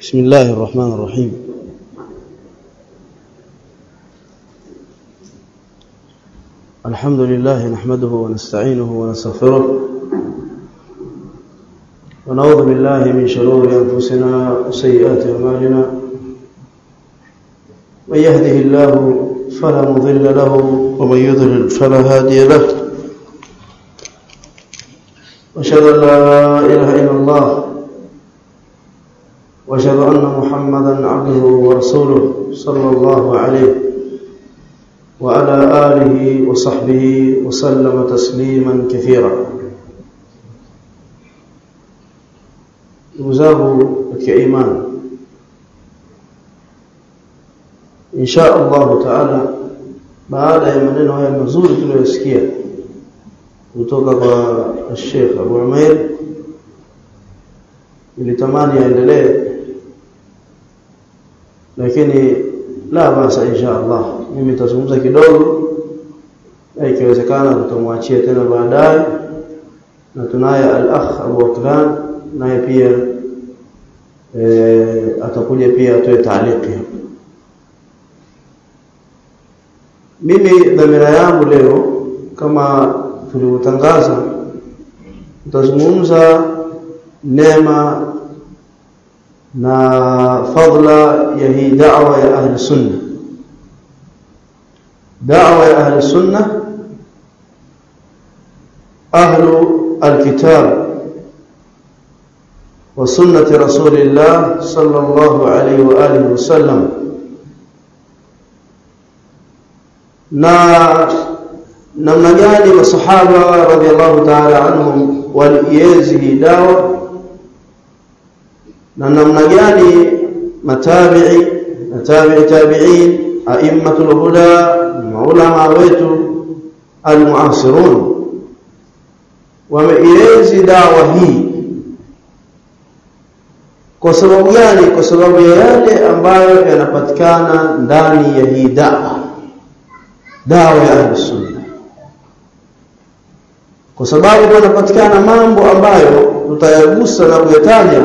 بسم الله الرحمن الرحيم. الحمد لله نحمده ونستعينه ونستغفره ونعوذ بالله من شرور أنفسنا وسيئات أعمالنا. من يهده الله فلا مضل له ومن يضلل فلا هادي له. وأشهد أن لا إله إلا الله وأشهد أن محمدا عبده ورسوله صلى الله عليه وعلى آله وصحبه وسلم تسليما كثيرا. نزاه كإيمان إن شاء الله تعالى baada ya maneno haya mazuri tuliyosikia kutoka kwa Sheikh Abu Umair, nilitamani aendelee, lakini la basa insha Allah mimi nitazungumza kidogo, na ikiwezekana tutamwachia tena baadaye. Na tunaye al-akh Abu Aklan naye pia atakuja pia atoe taaliki. Mimi dhamira yangu leo kama tulivyotangaza, tutazungumza neema na fadla ya hii da'wa ya ahli sunna. Da'wa ya ahli sunna ahlu alkitab wa sunnati rasulillah sallallahu alayhi wa alihi wasallam. Na namna gani masahaba radhiyallahu ta'ala anhum walienzi hii da'wa, na namna gani matabi'i na tabi'in a'immatul huda maulama wetu almuasirun wameienzi da'wa hii. Kwa sababu gani? Kwa sababu ya yale ambayo yanapatikana ndani ya hii da'wa ya Ahlusunna. Kwa sababu yanapatikana mambo ambayo tutayagusa na kuyataja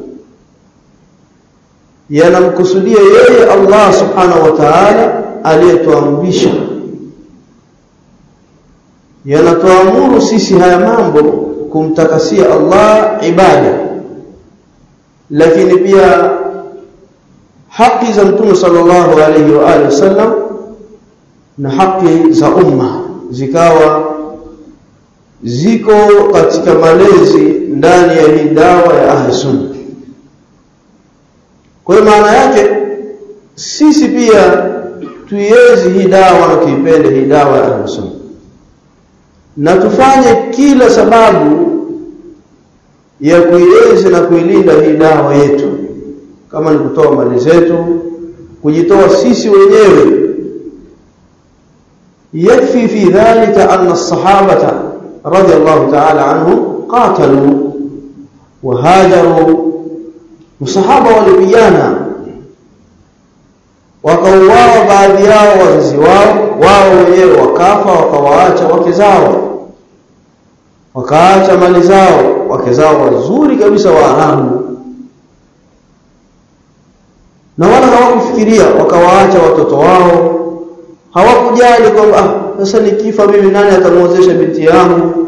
yanamkusudia yeye Allah subhanahu wa ta'ala aliyetuamrisha. Yanatuamuru sisi haya mambo kumtakasia Allah ibada, lakini pia haki za Mtume sallallahu alayhi wa alihi wasallam na haki za umma zikawa ziko katika malezi ndani ya hii dawa ya ahli sunna. Kwa maana yake sisi pia tuienzi hii dawa na tuipende hii dawa ya ahli sunna, na tufanye kila sababu ya kuienzi na kuilinda hii dawa yetu, kama ni kutoa mali zetu, kujitoa sisi wenyewe. yakfi fi dhalika anna as-sahabata radiyallahu ta'ala anhum qatalu wa hajaru. Masahaba walipigana wakauawa, baadhi yao wazazi wao wenyewe wakafa, wakawaacha wake zao, wakaacha mali zao, wake zao wazuri kabisa Waarabu, na wala hawakufikiria, wakawaacha watoto wao. Hawakujali kwamba sasa nikifa mimi nani atamuozesha binti yangu.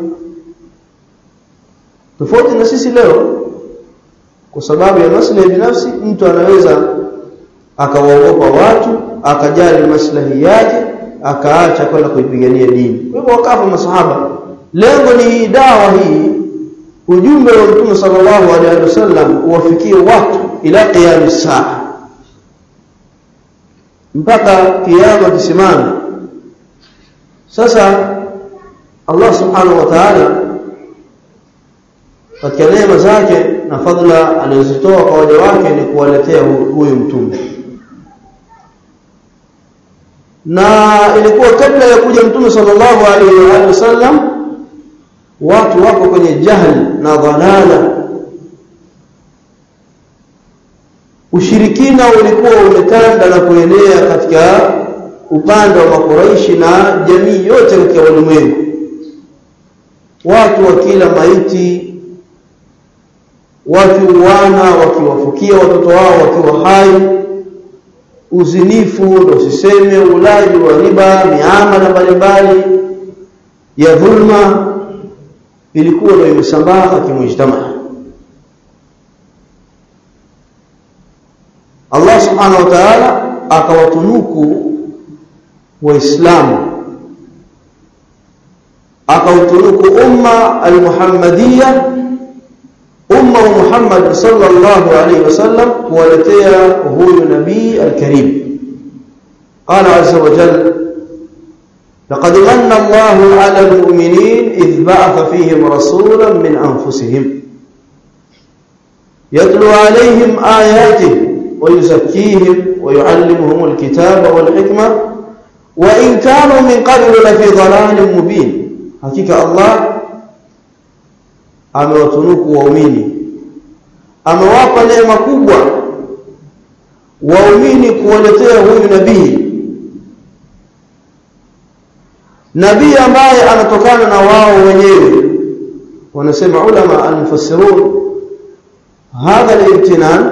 Tofauti na sisi leo, kwa sababu ya maslahi binafsi mtu anaweza akawaogopa watu, akajali maslahi yake, akaacha kwenda kuipigania dini. Kwa hivyo wakafa masahaba. Lengo ni dawa hii, ujumbe wa Mtume sallallahu alaihi wasallam uwafikie watu ila qiyam saa, mpaka kiyama kisimame. Sasa Allah subhanahu wa ta'ala katika neema zake na fadhila alizitoa kwa waja wake ni kuwaletea huyu mtume. Na ilikuwa kabla ya kuja Mtume sallallahu alaihi wasallam watu wako kwenye jahili na dhalala. Ushirikina ulikuwa umetanda na kuenea katika upande wa Makuraishi na jamii yote katika ulimwengu. Watu wakila maiti wakiuana, wakiwafukia watoto wao wakiwa hai, uzinifu, ndio usiseme, ulaji wa riba, miamala mbalimbali ya dhulma, ilikuwa ndio imesambaa kimujtamaa. Allah subhanahu wa ta'ala akawatunuku waislamu, akawatunuku umma al-Muhammadiyya, umma wa Muhammad sallallahu alayhi wasallam, kuwaletea huyu nabii al-Karim. Qala azza wa jalla: laqad manna Allahu 'ala al-mu'minin idh ba'atha fihim rasulan min anfusihim yatlu 'alayhim ayatihi ويزكيهم ويعلمهم الكتاب والحكمة وإن كانوا من قبل لفي ضلال مبين. حقيقة الله amewatunuku waumini, amewapa neema kubwa waumini kuwaletea huyu nabii ambaye anatokana na wao wenyewe. Wanasema ulama al-mufassirun, hadha al-imtinan,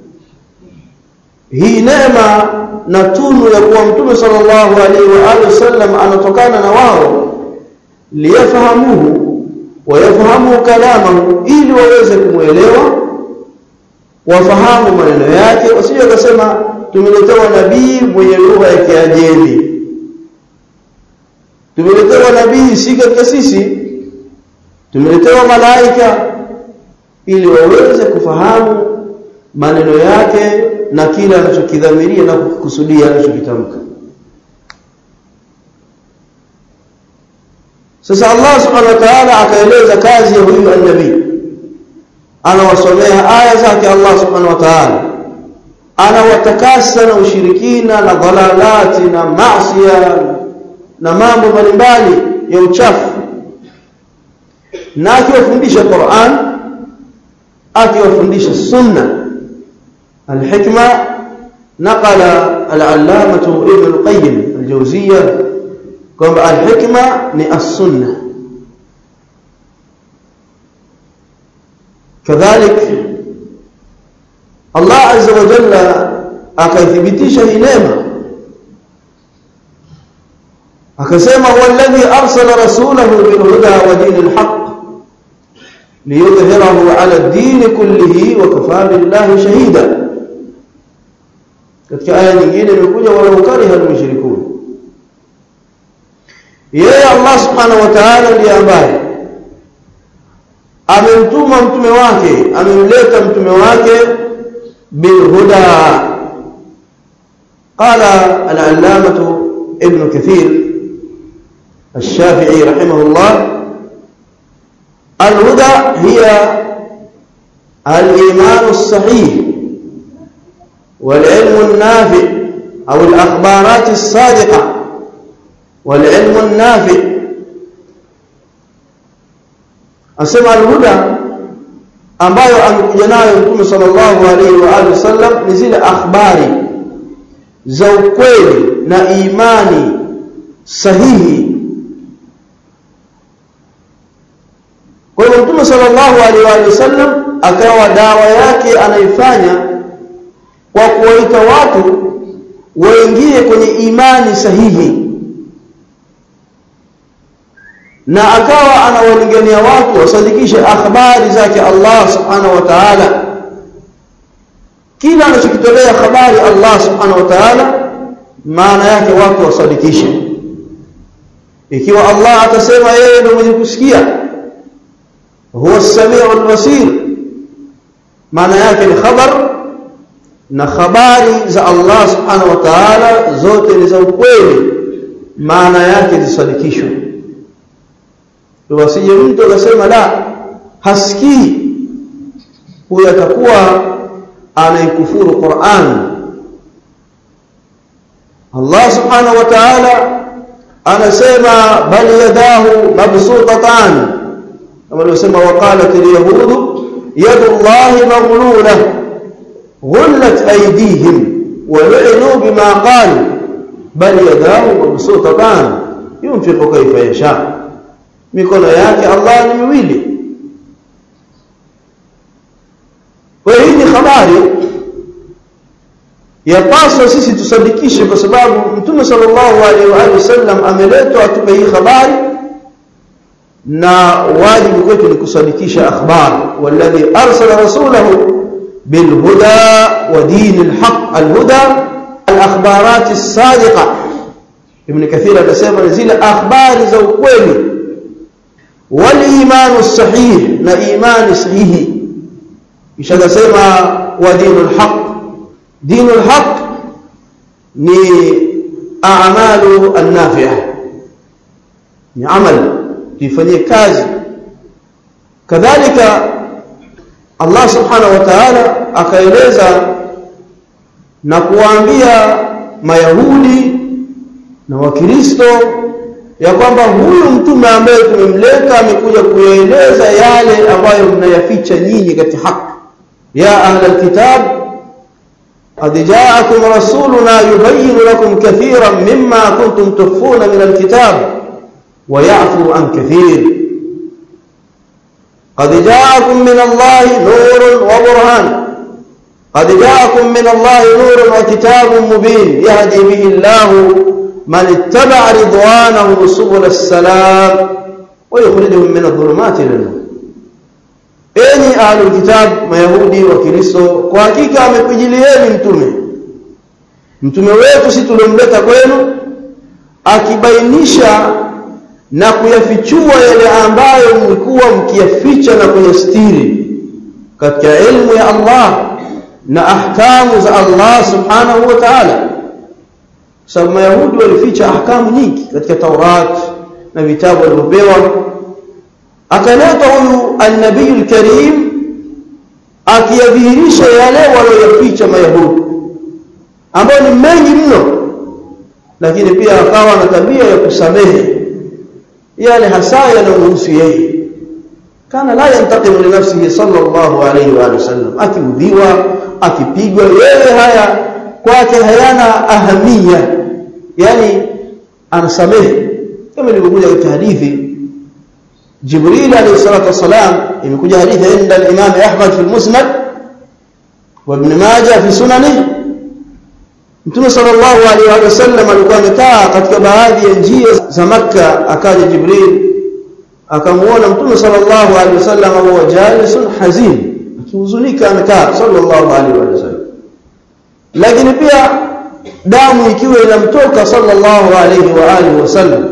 hii neema na tunu ya kuwa mtume sallallahu alaihi wa alihi wasallam anatokana na wao, liyafahamuhu wa yafahamu kalamahu, ili waweze kumuelewa, wafahamu maneno yake, wasije wakasema tumeletewa nabii mwenye lugha ya Kiajemi, tumeletewa nabii si katika sisi, tumeletewa malaika, ili waweze kufahamu maneno yake na kila anachokidhamiria na kukusudia anachokitamka. Sasa Allah subhanahu wa ta'ala akaeleza kazi ya huyu nabii, anawasomea aya zake Allah subhanahu wa ta'ala, anawatakasa na ushirikina na dhalalati na maasiya na mambo mbalimbali ya uchafu, na akiwafundisha Qur'an, akiwafundisha sunna. الحكمة نقل العلامة ابن القيم الجوزية قال الحكمة من السنة. كذلك الله عز وجل أكيثبتش نعمة، أكسم هو الذي أرسل رسوله بالهدى ودين الحق ليظهره على الدين كله وكفى بالله شهيدا. katika aya nyingine imekuja wala ukariha al-mushrikun. Yeye Allah subhanahu wa ta'ala ndiye ambaye amemtuma mtume wake, amemleta mtume wake bil huda. Qala al-allamah ibn Kathir الشافعي رحمه الله: الهدى هي الإيمان الصحيح والعلم النافع، أو الأخبارات الصادقة والعلم النافع. أسمع الهدى ambayo amekuja nayo Mtume sallallahu alaihi wa alihi wasallam ni zile akhbari za ukweli na imani sahihi. Kwa hiyo Mtume sallallahu alaihi wa alihi wasallam akawa dawa yake anaifanya kwa kuwaita watu waingie kwenye imani sahihi, na akawa anawalingania watu wasadikishe akhbari zake Allah subhanahu wa ta'ala. Kila anachokitolea habari Allah subhanahu wa ta'ala, maana yake watu wasadikishe. Ikiwa Allah atasema yeye ndiye mwenye kusikia, huwa as-sami'ul basir, maana yake ni khabar, na habari za Allah subhanahu wa ta'ala zote ni za ukweli, maana yake zisadikishwe. Wasije mtu akasema la, hasikii, huyo atakuwa anaikufuru Qur'an. Allah subhanahu wa ta'ala anasema bal yadahu mabsutatan, kama alivyosema waqalat al-yahudu yadullahi maghlulah ghullat aydihim wa lu'inu bima qalu bal yadahu mabsutatan yunfiqu kayfa yasha. Mikono yake Allah ni miwili, Kwa hiyo ni habari yapaswa sisi tusadikishe, kwa sababu Mtume sallallahu alaihi wasallam ameletwa atupe hii habari, na wajibu kwetu ni kusadikisha akhbar. Walladhi arsala rasulahu bilhuda wa dinil haqq. Alhuda alakhbarat as-sadiqa. Ibn Kathir anasema ni zile akhbari za ukweli, wal imanu sahih, na imani sahihi. Kisha akasema wa dinul haqq. Dinul haqq ni a'malu an-nafi'ah, ni amal ifanyie kazi. Kadhalika Allah subhanahu wa ta'ala akaeleza na kuwaambia Mayahudi na Wakristo ya kwamba huyu mtume ambaye tumemleta amekuja kueleza yale ambayo mnayaficha nyinyi katika haki. Ya ahlal kitab qad ja'akum rasuluna yubayyinu lakum kathiran mimma kuntum tukhfuna min alkitab wa ya'fu an kathir. قد جاءكم من الله نور وبرهان. قد جاءكم من الله نور وكتاب مبين يهدي به الله من اتبع رضوانه سبل السلام ويخرجهم من الظلمات إلى النور. Enyi ahlul kitab, Mayahudi wa Kristo, kwa hakika amekujilieni mtume wetu sisi tulimleta kwenu akibainisha na kuyafichua yale ambayo mlikuwa mkiyaficha na kuyastiri katika ilmu ya Allah na ahkamu za Allah subhanahu wa ta'ala. Sababu Mayahudi walificha ahkamu nyingi katika Taurat na vitabu walivyopewa. Akaleta huyu an-nabiyul karim akiyadhihirisha yale walioyaficha Mayahudi ambayo ni mengi mno, lakini pia akawa na tabia ya kusamehe yale hasa yanayomhusu yeye. Kana la yantaqimu li nafsihi sallallahu alayhi wa sallam, akiudhiwa akipigwa yeye haya kwake hayana ahamia, yani anasamehe. Kama ilivyokuja katika hadithi Jibril alayhi salatu wasalam, imekuja hadithi inda al-Imam Ahmad fi al-Musnad wa Ibn Majah fi sunanihi. Mtume sallallahu alaihi wasallam alikuwa amekaa katika baadhi ya njia za Makka, akaja Jibril akamuona Mtume sallallahu alaihi wasallam huwa jalisun hazin, akihuzunika amekaa sallallahu alaihi wasallam, lakini pia damu ikiwa inamtoka sallallahu alaihi wasallam.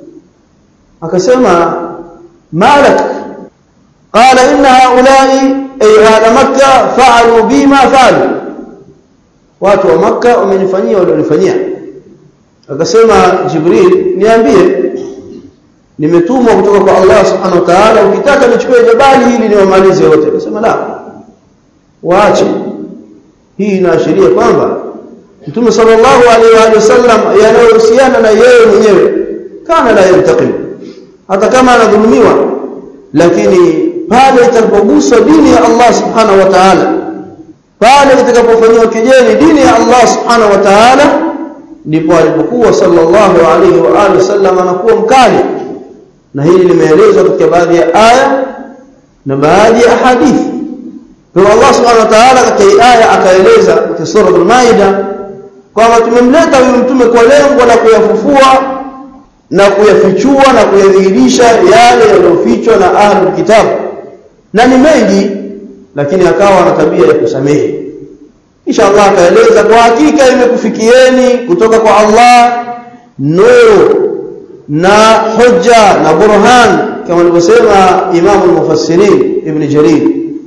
Akasema malak, qala inna haula'i ay ahla Makkah fa'alu bima fa'alu, watu wa Makka wamenifanyia walionifanyia. Akasema Jibril, niambie, nimetumwa kutoka kwa Allah subhanahu wa ta'ala, ukitaka nichukue jabali hili niwamalize wote. Akasema la, waache. Hii inaashiria kwamba Mtume sallallahu alaihi wasallam yanayohusiana na yeye mwenyewe kana la yantaqim, hata kama anadhulumiwa, lakini pale itakapogusa dini ya Allah subhanahu wa ta'ala, pale itakapofanywa kejeli dini ya Allah subhanahu wa ta'ala, ndipo alipokuwa sallallahu alaihi wasallam anakuwa mkali. Na hili limeelezwa katika baadhi ya aya na baadhi ya hadithi. Kwa Allah subhanahu wa ta'ala katika aya akaeleza katika sura al-Maida kwamba tumemleta huyu mtume kwa lengo la kuyafufua na kuyafichua na kuyadhihirisha yale yaliyofichwa na ahlul kitab, na ni mengi, lakini akawa na tabia ya kusamehe. Insha Allah akaeleza, kwa hakika imekufikieni kutoka kwa Allah nuru na hujja na burhan, kama alivyosema Imam al-Mufassirin Ibn Jarir,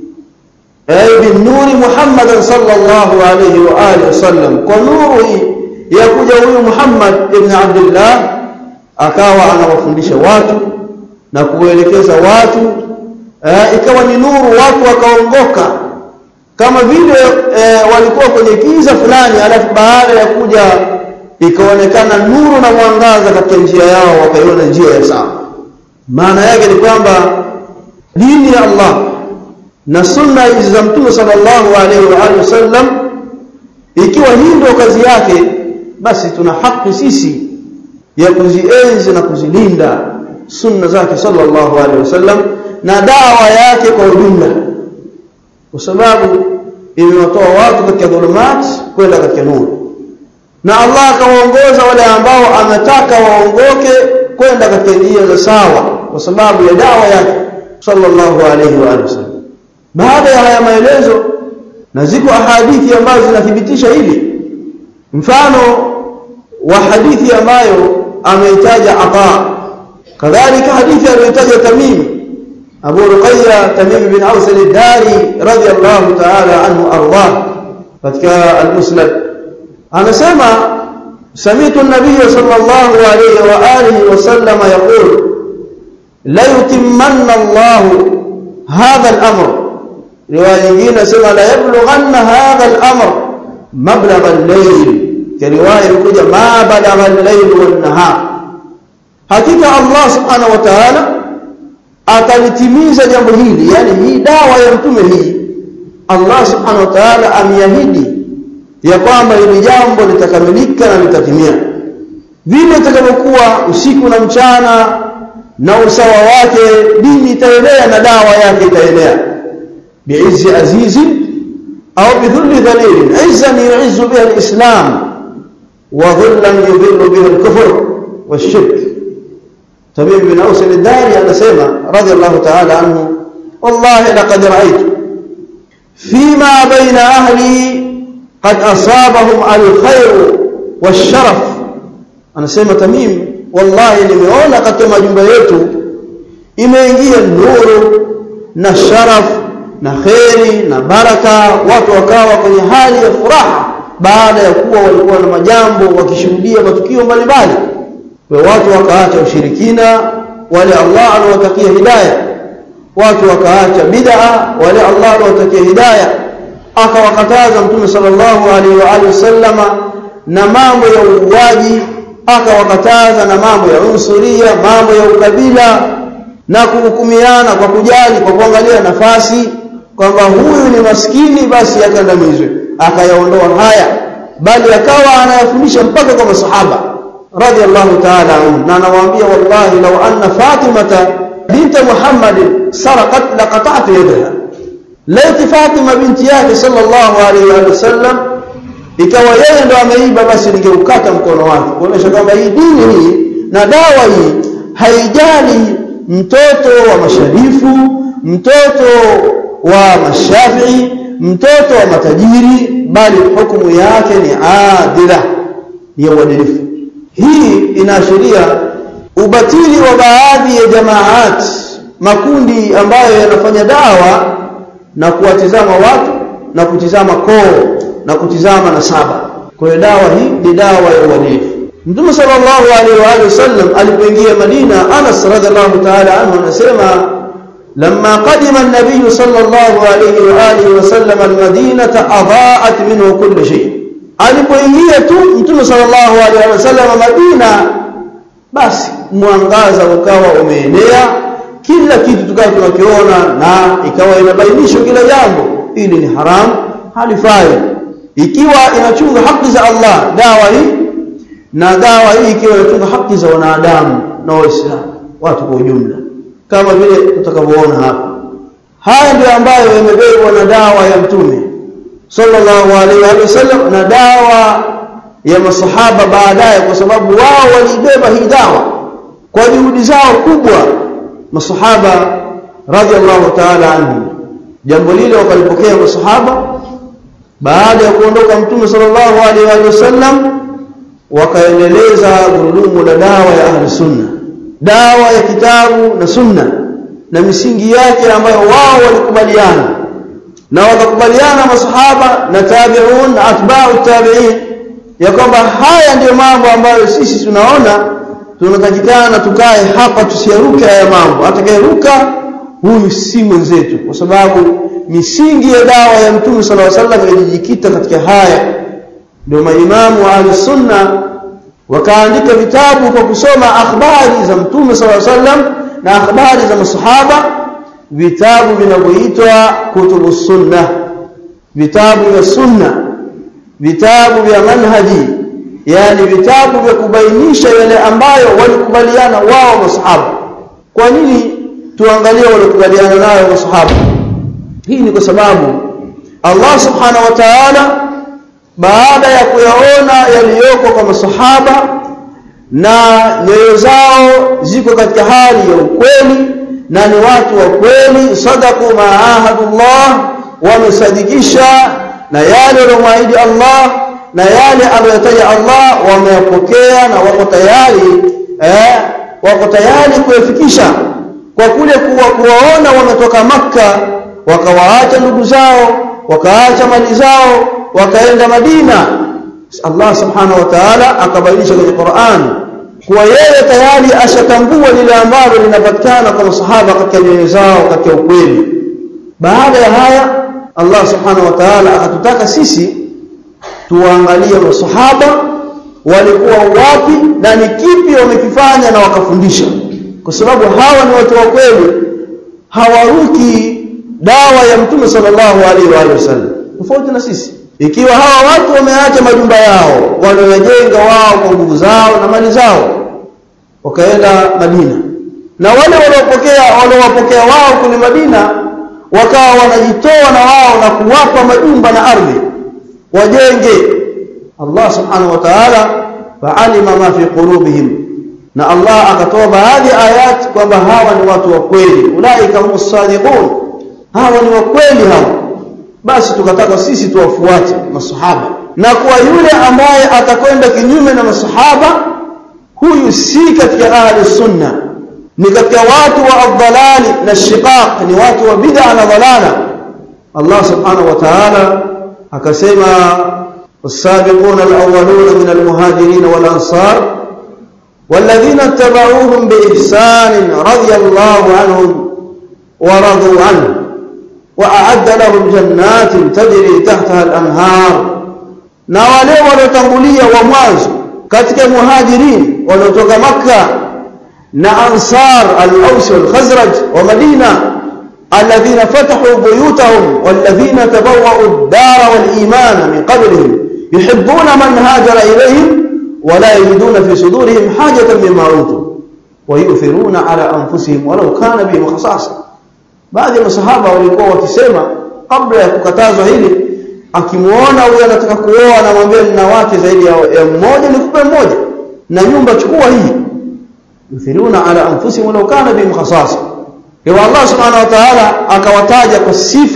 ay bin nuri Muhammadan sallallahu alayhi wa alihi wasallam, kwa nuru ya kuja huyu Muhammad ibn Abdullah akawa anawafundisha watu na kuelekeza watu, ikawa ni nuru, watu wakaongoka. Kama vile walikuwa kwenye giza fulani, alafu baada ya kuja ikaonekana nuru na mwangaza katika njia yao, wakaiona njia ya sawa. Maana yake ni kwamba dini ya Allah na sunna hizi za Mtume sallallahu alaihi wasallam, ikiwa hii ndio kazi yake, basi tuna haki sisi ya kuzienzi na kuzilinda sunna zake sallallahu alaihi wasallam na dawa yake kwa ujumla, kwa sababu imewatoa watu katika dhulumat kwenda katika nuru, na Allah akawaongoza wale ambao ametaka waongoke kwenda katika njia za sawa kwa sababu ya dawa yake sallallahu alayhi wa sallam. Baada ya haya maelezo, na ziko ahadithi ambazo zinathibitisha hili, mfano wa hadithi ambayo ameitaja Ata, kadhalika hadithi aliyotaja Tamim Abu Ruqayya Tamim bin Aus al-Dari radiyallahu ta'ala anhu ardah katika al-Musnad, anasema sami'tu an-nabiy sallallahu alayhi wa alihi wa sallam yaqul la yutimmanna Allah hadha al-amr. Riwaya nyingine sema la yablughanna hadha al-amr mablagha al-layl, riwaya kuja ma balagha al-layl wan-nahar. Hakika Allah subhanahu wa ta'ala atalitimiza jambo hili, yani hii dawa ya mtume hii Allah subhanahu wa ta'ala ameahidi ya kwamba hili jambo litakamilika na litatimia. Vile itakavyokuwa usiku na mchana na usawa wake, dini itaenea na dawa yake itaenea. Bi'izzi azizi au bidhulli dhalil, izzan yu'izzu biha al-islam wa dhullan yudhillu biha al-kufr wash-shirk. Tamim bin Aus al-Dari anasema radiyallahu ta'ala anhu, wallahi laqad ra'aytu fima bayna ahli qad asabahum al-khair wash-sharaf. Anasema Tamim, wallahi nimeona katika majumba yetu imeingia nuru na sharaf na khairi na baraka, watu wakawa kwenye hali ya furaha baada ya kuwa walikuwa na majambo wakishuhudia matukio mbalimbali. Kwa watu wakaacha ushirikina, wale Allah anawatakia hidayah, watu wakaacha bid'a, wale Allah anawatakia hidayah. Akawakataza Mtume sallallahu alaihi wa alihi wasallama na mambo ya uuaji, akawakataza na mambo ya unsuria, mambo ya ukabila na kuhukumiana kwa kujali, kwa kuangalia nafasi kwamba huyu ni maskini basi akandamizwe. Akayaondoa haya, bali akawa anayafundisha mpaka kwa masahaba radiyallahu ta'ala anhu, na anawaambia wallahi law anna Fatimata bint Muhammad sarqat laqata'tu yadaha. Laiti Fatima binti yake sallallahu alayhi wa sallam ikawa yeye ndo ameiba, basi ningeukata mkono wake, kuonyesha kwamba hii dini hii na dawa hii haijali mtoto wa masharifu, mtoto wa mashafii, mtoto wa matajiri, bali hukumu yake ni adila, ni uadilifu. Hii inaashiria ubatili wa baadhi ya jamaat, makundi ambayo yanafanya dawa na kuwatizama watu na kutizama koo na kutizama nasaba. Kwa hiyo dawa hii ni dawa ya uadilifu. Mtume sallallahu alaihi wa sallam alipoingia Madina, Anas radhiallahu ta'ala anhu anasema lamma qadima an-nabiy sallallahu alaihi wa sallam al-Madinata adaa'at minhu kullu shay. Alipoingia tu Mtume sallallahu alaihi wa sallam Madina, basi mwangaza ukawa umeenea, kila kitu tukawa tunakiona na ikawa inabainishwa kila jambo. Hili ni haramu, halifai. Ikiwa inachunga haki za Allah dawa hii, na dawa hii ikiwa inachunga haki za wanadamu na Waislamu, watu kwa ujumla, kama vile tutakavyoona hapa. Haya ndio ambayo yamebebwa na dawa ya Mtume sallallahu alaihi wasallam na dawa ya masahaba baadaye, kwa sababu wao walibeba hii dawa kwa juhudi zao kubwa. Masahaba radhiallahu ta'ala anhu, jambo lile wakalipokea masahaba baada ya kuondoka Mtume sallallahu alaihi wasallam, wakaendeleza gurudumu la dawa ya ahli sunna, dawa ya kitabu na sunna na misingi yake ambayo wao walikubaliana, na wakakubaliana masahaba na tabi'un na atba'u tabi'in ya kwamba haya ndio mambo ambayo sisi tunaona tunatakikana tukae hapa, tusiaruke haya mambo. Atakayeruka huyu si mwenzetu, kwa sababu misingi ya dawa ya Mtume sallallahu alaihi wasallam ilijikita katika haya. Ndio maimamu wa al-sunna wakaandika vitabu kwa kusoma akhbari za Mtume sallallahu alaihi wasallam na akhbari za masahaba, vitabu vinavyoitwa kutubu sunna, vitabu vya sunna, vitabu vya manhaji, yani vitabu vya kubainisha yale ambayo walikubaliana wao masahaba. Kwa nini tuangalie walikubaliana nayo masahaba? Hii ni kwa sababu Allah subhanahu wa ta'ala baada ya kuyaona yaliyoko kwa masahaba na nyoyo zao ziko katika hali ya ukweli na ni watu wa kweli, sadaku ma'ahadullah, wamesadikisha na yale aliyomwahidi Allah na yale aliyotaja Allah wameyapokea na wako tayari kuyafikisha. Kwa kule kuwaona wametoka Makka wakawaacha ndugu zao, wakaacha mali zao, wakaenda Madina, Allah subhanahu wa ta'ala akabainisha kwenye Qur'an kuwa yeye tayari ashatambua lile ambalo linapatikana kwa masahaba katika nyoyo zao katika ukweli. Baada ya haya Allah subhanahu wa ta'ala akatutaka sisi tuangalie masahaba walikuwa wapi na ni kipi wamekifanya na wakafundisha, kwa sababu hawa ni watu wa kweli, hawaruki dawa ya Mtume sallallahu alaihi wasallam, tofauti na sisi. Ikiwa hawa watu wameacha majumba yao waliojenga wao kwa nguvu zao na mali zao wakaenda Madina, na wale waliowapokea wao kule Madina wakawa wanajitoa na wao na kuwapa majumba na ardhi wajenge, Allah subhanahu wa ta'ala fa'alima ma fi qulubihim, na Allah akatoa baadhi ayat kwamba hawa ni watu wa kweli, ulaika humus sadiqun, hawa ni wa kweli hawa. Basi tukataka sisi tuwafuate masahaba, na kwa yule ambaye atakwenda kinyume na masahaba, huyu si katika ahli sunna, ni katika watu wa adhalali na shiqaq, ni watu wa bid'a na dhalala. Allah subhanahu wa ta'ala akasema was-sabiquna al-awwaluna min al-muhajirin wal-ansar والذين اتبعوهم بإحسان رضي الله عنهم ورضوا عنه وأعد لهم جنات تجري تحتها الأنهار. na wale waliotangulia wa mwanzo katika muhajirin waliotoka Makka na ansar al-Aws wal-Khazraj wa Madina, alladhina fatahu buyutahum walladhina tabawwa'u ad-dara wal-imana min qablihim yuhibbuna man hajara ilayhim ولا يجدون في صدورهم حاجة مما أوتوا ويؤثرون على أنفسهم ولو كان بهم خصاصة. baadhi ya masahaba walikuwa wakisema kabla ya kukatazwa hili, akimuona huyo anataka kuoa anamwambia nina wake zaidi ya mmoja, nikupe mmoja na nyumba chukua hii. yuthiruna ala anfusihim walau kana bihim khasasa. Kwa Allah subhanahu wa ta'ala akawataja kwa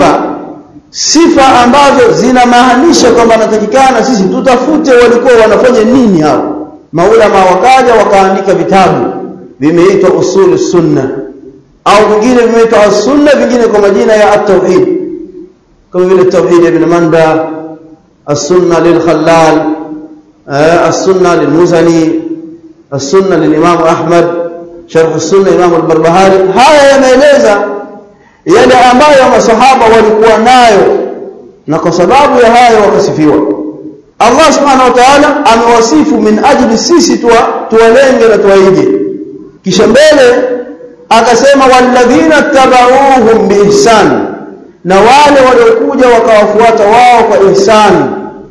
sifa ambazo zinamaanisha kwamba natakikana sisi tutafute walikuwa wanafanya nini hao. Maulama wakaja wakaandika vitabu vimeitwa usul sunna, au vingine vimeitwa as-sunna, vingine kwa majina ya at-tauhid, kama vile tauhid ibn Manda, as-sunna lil-Khallal, as-sunna lil-Muzani, as-sunna lil-Imam Ahmad, sharh as-sunna Imam al-Barbahari. Haya yanaeleza yale ambayo masahaba walikuwa nayo, na kwa sababu ya hayo wakasifiwa. Allah subhanahu wa ta'ala amewasifu min ajli sisi tuwalenge na tuwaige. Kisha mbele akasema walladhina tabauhum biihsan, na wale waliokuja wakawafuata wao kwa ihsan.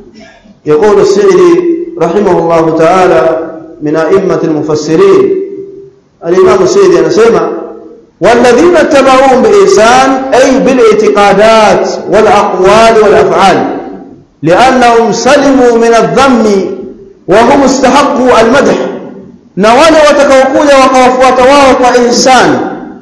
يقول السعدي رحمه الله تعالى من أئمة المفسرين، الإمام السعدي anasema والذين اتبعوهم بإحسان أي بالاعتقادات والأقوال والأفعال، لأنهم سلموا من الذم وهم استحقوا المدح. na wale watakaokuja wakawafuata wao kwa ihsan,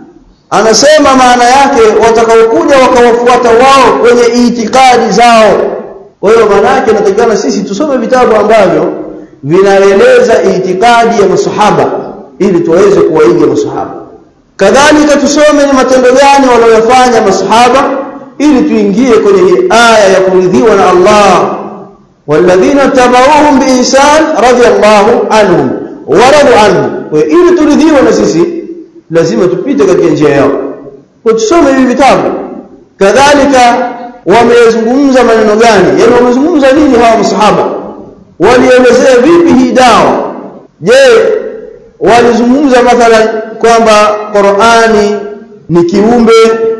anasema maana yake watakaokuja wakawafuata wao kwenye itikadi zao. Kwa hiyo maana yake natakana sisi tusome vitabu ambavyo vinaeleza itikadi ya masahaba ili tuweze kuwaiga masahaba. Kadhalika tusome ni matendo gani waliyofanya masahaba ili tuingie kwenye aya ya kuridhiwa na Allah, walladhina tabauhum biihsan radiyallahu anhum wa radu anhu. Ili turidhiwe na sisi lazima tupite katika njia yao, kwa tusome hivi vitabu. Kadhalika wamezungumza maneno gani, yani wamezungumza nini hawa masahaba, walielezea vipi hii dawa. Je, walizungumza mathalan kwamba Qur'ani ni kiumbe?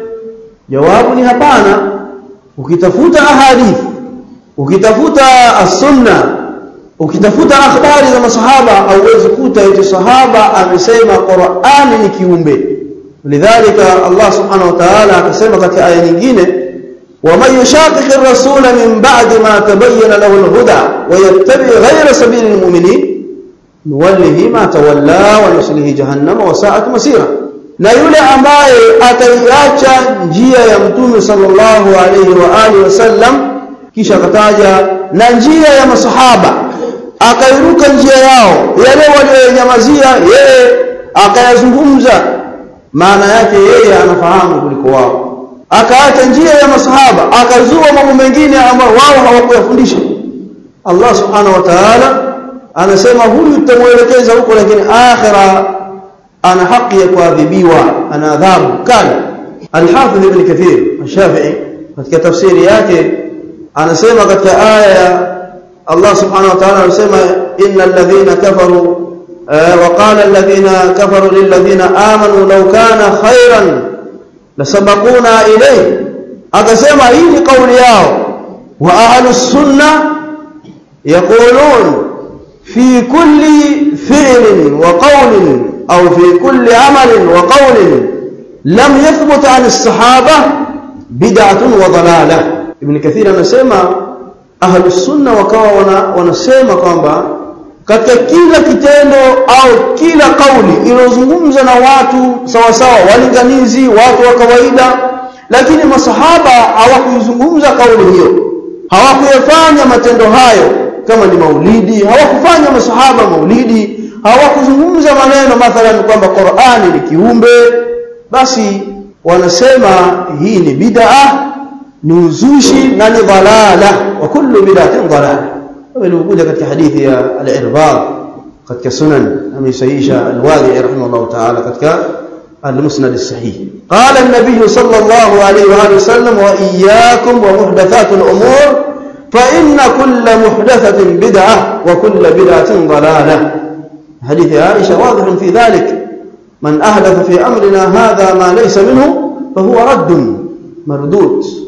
Jawabu ni hapana. Ukitafuta ahadithi, ukitafuta as-sunna, ukitafuta akhbari za masahaba, hauwezi kukuta eti sahaba amesema Qur'ani ni kiumbe. Lidhalika Allah subhanahu wa ta'ala akasema katika aya nyingine, ومن يشاقق الرسول من بعد ما تبين له الهدى ويتبع غير سبيل المؤمنين نوله ما تولى ونصله جهنم وساءت مصيرا. na yule ambaye ataiacha njia ya mtume sallallahu alayhi wa alihi wasallam kisha akataja na njia ya masahaba akairuka njia yao yale waliyonyamazia yeye akayazungumza, maana yake yeye anafahamu kuliko wao, akaacha njia ya masahaba akazua mambo mengine ambayo wao hawakuyafundisha. Allah subhanahu wa ta'ala anasema huyu tutamuelekeza huko, lakini akhira ana haki ya kuadhibiwa, ana adhabu kali. Al-Hafidh Ibn Kathir Al-Shafi'i katika tafsiri yake anasema katika aya Allah subhanahu wa ta'ala anasema innal ladhina kafaru wa qala alladhina kafaru lil ladhina amanu law kana khayran lasabaquna ilayhi, akasema hii ni kauli yao. Wa ahlus sunnah yaqulun fi kulli fi'lin wa qawlin أو في كل عمل وقول لم يثبت عن الصحابة بدعة وضلالة. ابن كثير anasema أهل السنة wakawa wanasema kwamba katika kila kitendo au kila kauli iliyozungumza na watu sawa sawa, walinganizi, watu wa kawaida, lakini masahaba hawakuzungumza kauli hiyo, hawakuyafanya matendo hayo. Kama ni maulidi, hawakufanya masahaba maulidi, hawakuzungumza maneno mathalan kwamba Qur'ani ni kiumbe, basi wanasema hii ni bid'ah, ni uzushi na ni dhalala, wa kullu bid'atin dhalala. Ilikuja katika hadithi ya al-Irbad katika sunan amesahihisha al-Wadi'i rahimahullah ta'ala katika al-Musnad as-Sahih. Qala an-nabiy sallallahu alayhi wa sallam wa iyyakum wa muhdathatul umur fa inna kulla muhdathatin bid'ah wa kulla bid'atin dalalah. حديث عائشة واضح في ذلك من أحدث في أمرنا هذا ما ليس منه فهو رد مردود.